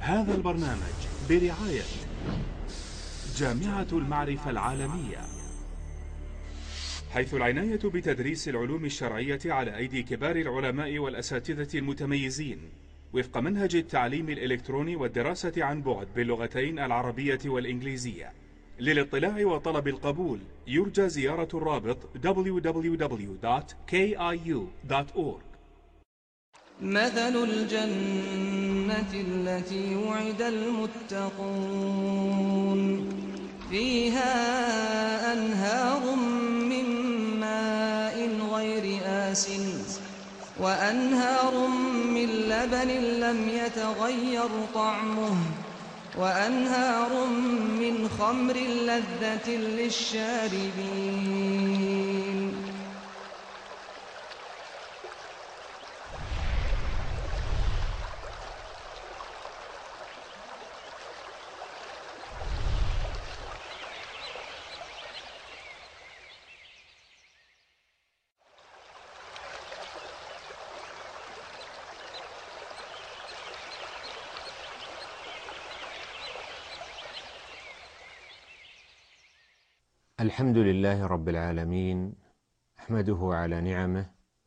هذا البرنامج برعاية جامعة المعرفة العالمية، حيث العناية بتدريس العلوم الشرعية على أيدي كبار العلماء والأساتذة المتميزين وفق منهج التعليم الإلكتروني والدراسة عن بعد باللغتين العربية والإنجليزية. للاطلاع وطلب القبول يرجى زيارة الرابط www.kiu.org. مثل الجنة التي وعد المتقون فيها أنهار من ماء غير آسن وأنهار من لبن لم يتغير طعمه وأنهار من خمر لذة للشاربين. الحمد لله رب العالمين، أحمده على نعمه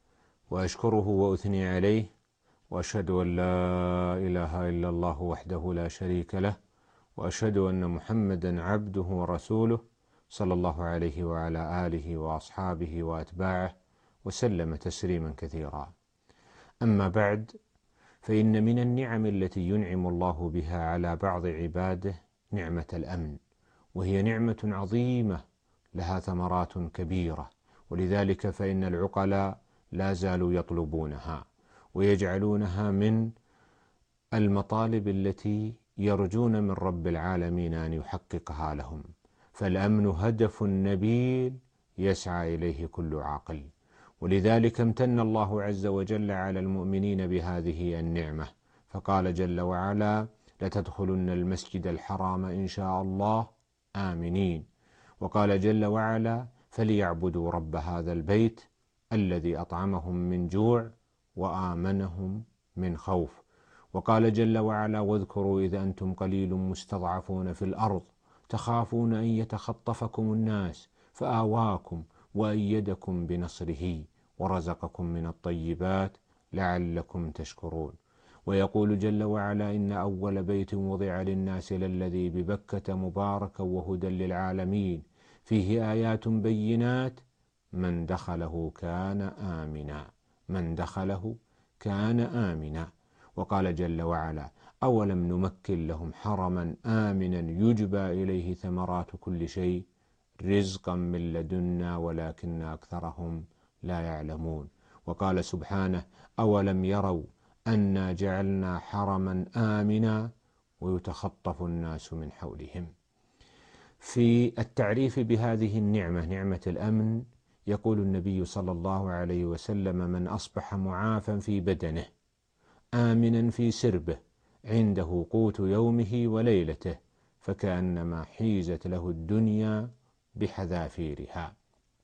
وأشكره وأثني عليه، وأشهد أن لا إله إلا الله وحده لا شريك له، وأشهد أن محمدا عبده ورسوله صلى الله عليه وعلى آله وأصحابه وأتباعه وسلم تسليما كثيرا. أما بعد، فإن من النعم التي ينعم الله بها على بعض عباده نعمة الأمن، وهي نعمة عظيمة لها ثمرات كبيرة، ولذلك فإن العقلاء لا زالوا يطلبونها ويجعلونها من المطالب التي يرجون من رب العالمين أن يحققها لهم، فالأمن هدف نبيل يسعى إليه كل عاقل. ولذلك امتن الله عز وجل على المؤمنين بهذه النعمة، فقال جل وعلا: لتدخلن المسجد الحرام إن شاء الله آمنين. وقال جل وعلا: فليعبدوا رب هذا البيت الذي أطعمهم من جوع وآمنهم من خوف. وقال جل وعلا: واذكروا إذ أنتم قليل مستضعفون في الأرض تخافون أن يتخطفكم الناس فآواكم وأيدكم بنصره ورزقكم من الطيبات لعلكم تشكرون. ويقول جل وعلا: إن أول بيت وضع للناس للذي ببكة مباركا وهدى للعالمين فيه آيات بينات من دخله كان آمنا، من دخله كان آمنا. وقال جل وعلا: أولم نمكن لهم حرما آمنا يجبى إليه ثمرات كل شيء رزقا من لدنا ولكن أكثرهم لا يعلمون. وقال سبحانه: أولم يروا أنا جعلنا حرما آمنا ويتخطف الناس من حولهم. في التعريف بهذه النعمة، نعمة الأمن، يقول النبي صلى الله عليه وسلم: من أصبح معافا في بدنه آمنا في سربه عنده قوت يومه وليلته فكأنما حيزت له الدنيا بحذافيرها.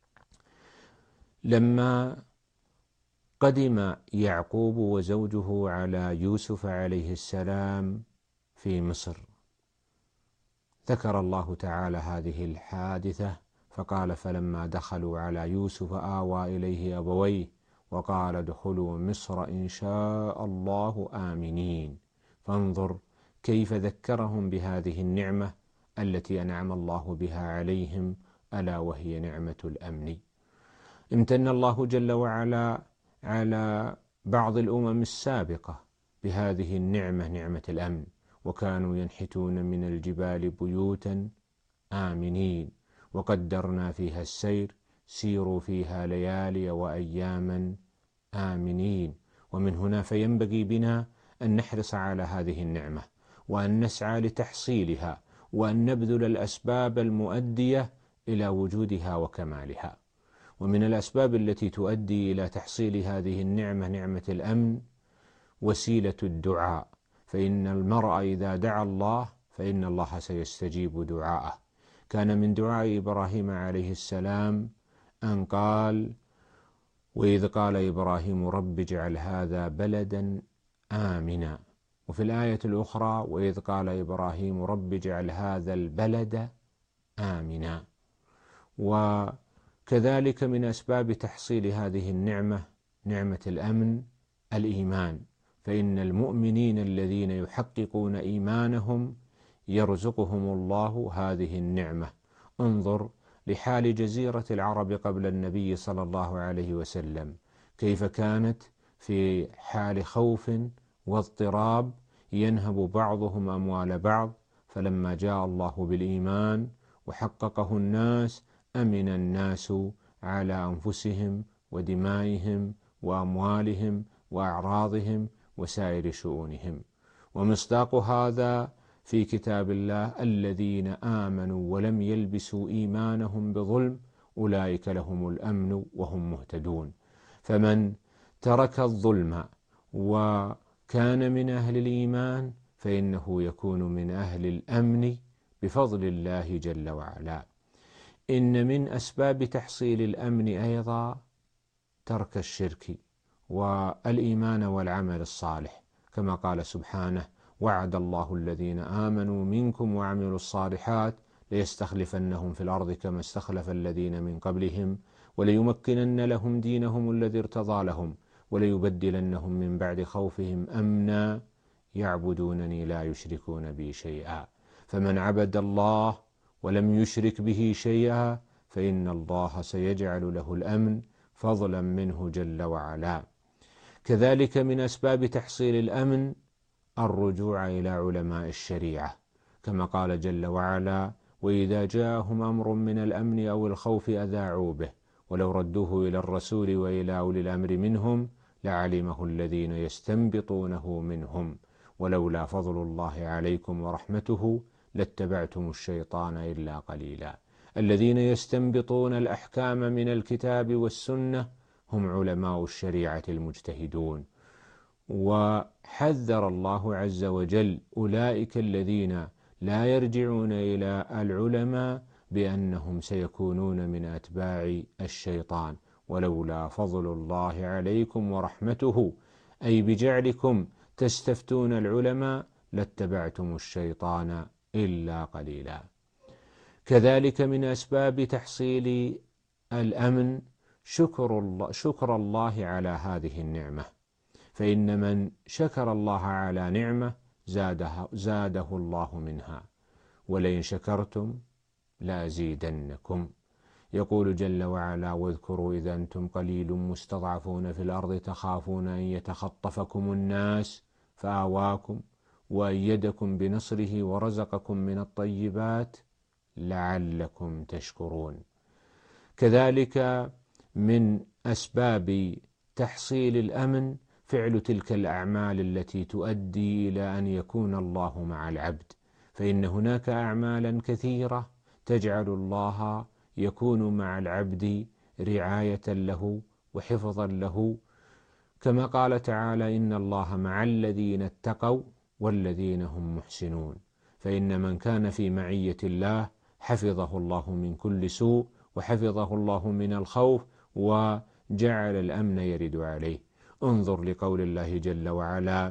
لما قدم يعقوب وزوجه على يوسف عليه السلام في مصر، ذكر الله تعالى هذه الحادثة فقال: فلما دخلوا على يوسف آوى إليه أبويه وقال: ادخلوا مصر إن شاء الله آمنين. فانظر كيف ذكرهم بهذه النعمة التي أنعم الله بها عليهم، ألا وهي نعمة الأمن. امتن الله جل وعلا على بعض الأمم السابقة بهذه النعمة، نعمة الأمن، وكانوا ينحتون من الجبال بيوتا آمنين وقدرنا فيها السير سيروا فيها ليالي وأياما آمنين. ومن هنا فينبغي بنا أن نحرص على هذه النعمة وأن نسعى لتحصيلها وأن نبذل الأسباب المؤدية إلى وجودها وكمالها. ومن الأسباب التي تؤدي إلى تحصيل هذه النعمة، نعمة الأمن، وسيلة الدعاء، فإن المرء إذا دعا الله فإن الله سيستجيب دعاءه. كان من دعاء إبراهيم عليه السلام أن قال: وإذ قال إبراهيم رب اجعل هذا بلدا آمنا وفي الآية الأخرى وإذ قال إبراهيم رب اجعل هذا البلد آمنا. وكذلك من أسباب تحصيل هذه النعمة، نعمة الأمن، الإيمان، فإن المؤمنين الذين يحققون إيمانهم يرزقهم الله هذه النعمة. انظر لحال جزيرة العرب قبل النبي صلى الله عليه وسلم، كيف كانت في حال خوف واضطراب ينهب بعضهم أموال بعض، فلما جاء الله بالإيمان وحققه الناس أمن الناس على أنفسهم ودمائهم وأموالهم وأعراضهم وسائر شؤونهم. ومصداق هذا في كتاب الله الذين آمنوا ولم يلبسوا إيمانهم بظلم أولئك لهم الأمن وهم مهتدون. فمن ترك الظلم وكان من أهل الإيمان فإنه يكون من أهل الأمن بفضل الله جل وعلا. إن من أسباب تحصيل الأمن أيضا ترك الشرك والإيمان والعمل الصالح، كما قال سبحانه وعد الله الذين آمنوا منكم وعملوا الصالحات ليستخلفنهم في الأرض كما استخلف الذين من قبلهم وليمكنن لهم دينهم الذي ارتضى لهم وليبدلنهم من بعد خوفهم أمنا يعبدونني لا يشركون بي شيئا. فمن عبد الله ولم يشرك به شيئا فإن الله سيجعل له الأمن فضلا منه جل وعلا. كذلك من أسباب تحصيل الأمن الرجوع إلى علماء الشريعة، كما قال جل وعلا وإذا جاءهم أمر من الأمن أو الخوف أذاعوا به ولو ردوه إلى الرسول وإلى أولي الأمر منهم لعلمه الذين يستنبطونه منهم ولولا فضل الله عليكم ورحمته لاتبعتم الشيطان إلا قليلا. الذين يستنبطون الأحكام من الكتاب والسنة هم علماء الشريعة المجتهدون. وحذر الله عز وجل أولئك الذين لا يرجعون إلى العلماء بأنهم سيكونون من أتباع الشيطان ولولا فضل الله عليكم ورحمته أي بجعلكم تستفتون العلماء لاتبعتم الشيطان إلا قليلا. كذلك من أسباب تحصيل الأمن شكر الله على هذه النعمة، فإن من شكر الله على نعمة زاده الله منها ولئن شكرتم لأزيدنكم. يقول جل وعلا واذكروا إذا أنتم قليل مستضعفون في الأرض تخافون أن يتخطفكم الناس فآواكم وأيدكم بنصره ورزقكم من الطيبات لعلكم تشكرون. كذلك من أسباب تحصيل الأمن فعل تلك الأعمال التي تؤدي إلى أن يكون الله مع العبد، فإن هناك أعمالا كثيرة تجعل الله يكون مع العبد رعاية له وحفظا له، كما قال تعالى إن الله مع الذين اتقوا والذين هم محسنون. فإن من كان في معية الله حفظه الله من كل سوء وحفظه الله من الخوف وجعل الأمن يرد عليه. انظر لقول الله جل وعلا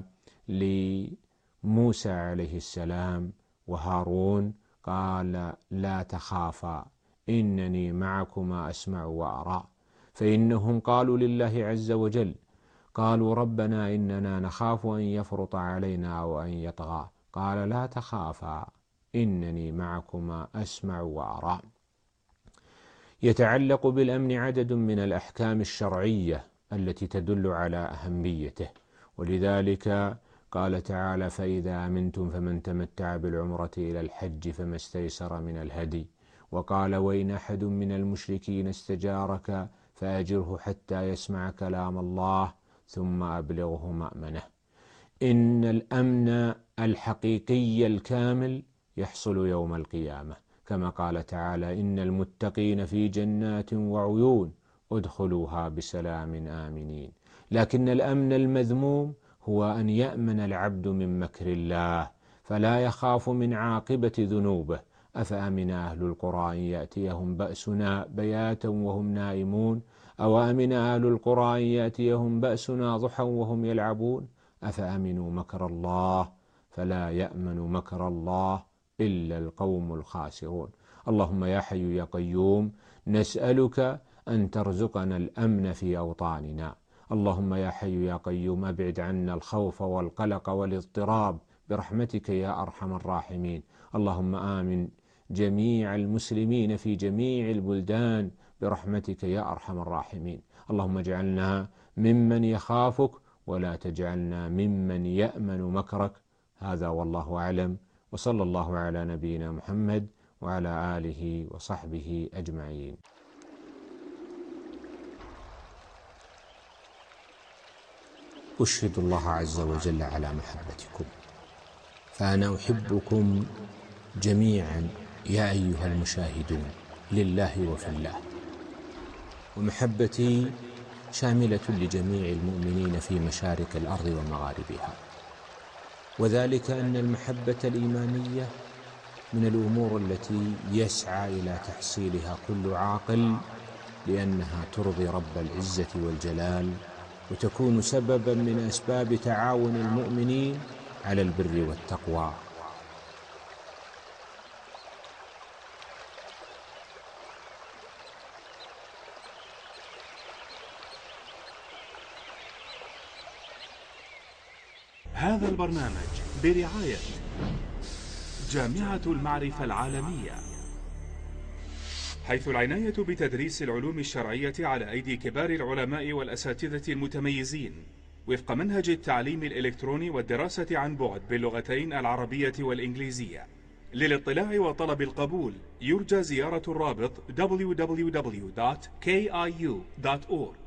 لموسى عليه السلام وهارون قال لا تخافا إنني معكما أسمع وأرى. فإنهم قالوا لله عز وجل قالوا ربنا إننا نخاف أن يفرط علينا أو أن يطغى قال لا تخافا إنني معكما أسمع وأرى. يتعلق بالأمن عدد من الأحكام الشرعية التي تدل على أهميته، ولذلك قال تعالى فإذا أمنتم فمن تمتع بالعمرة إلى الحج فما استيسر من الهدي. وقال وإن أحد من المشركين استجارك فأجره حتى يسمع كلام الله ثم أبلغه مأمنه. إن الأمن الحقيقي الكامل يحصل يوم القيامة، كما قال تعالى إن المتقين في جنات وعيون ادخلوها بسلام آمنين. لكن الأمن المذموم هو أن يأمن العبد من مكر الله فلا يخاف من عاقبة ذنوبه. أفأمن أهل القرى أن يأتيهم بأسنا بياتا وهم نائمون أو أمن أهل القرى أن يأتيهم بأسنا ضحى وهم يلعبون أفأمنوا مكر الله فلا يأمن مكر الله إلا القوم الخاسرون. اللهم يا حي يا قيوم نسألك أن ترزقنا الأمن في أوطاننا. اللهم يا حي يا قيوم أبعد عنا الخوف والقلق والاضطراب برحمتك يا أرحم الراحمين. اللهم آمن جميع المسلمين في جميع البلدان برحمتك يا أرحم الراحمين. اللهم اجعلنا ممن يخافك ولا تجعلنا ممن يأمن مكرك. هذا والله أعلم، وصلى الله على نبينا محمد وعلى آله وصحبه أجمعين. أشهد الله عز وجل على محبتكم، فأنا أحبكم جميعا يا أيها المشاهدون لله وفي الله، ومحبتي شاملة لجميع المؤمنين في مشارق الأرض ومغاربها، وذلك أن المحبة الإيمانية من الأمور التي يسعى إلى تحصيلها كل عاقل، لأنها ترضي رب العزة والجلال، وتكون سببا من أسباب تعاون المؤمنين على البر والتقوى. هذا البرنامج برعاية جامعة المعرفة العالمية، حيث العناية بتدريس العلوم الشرعية على أيدي كبار العلماء والأساتذة المتميزين وفق منهج التعليم الإلكتروني والدراسة عن بعد باللغتين العربية والإنجليزية. للاطلاع وطلب القبول يرجى زيارة الرابط www.kiu.org.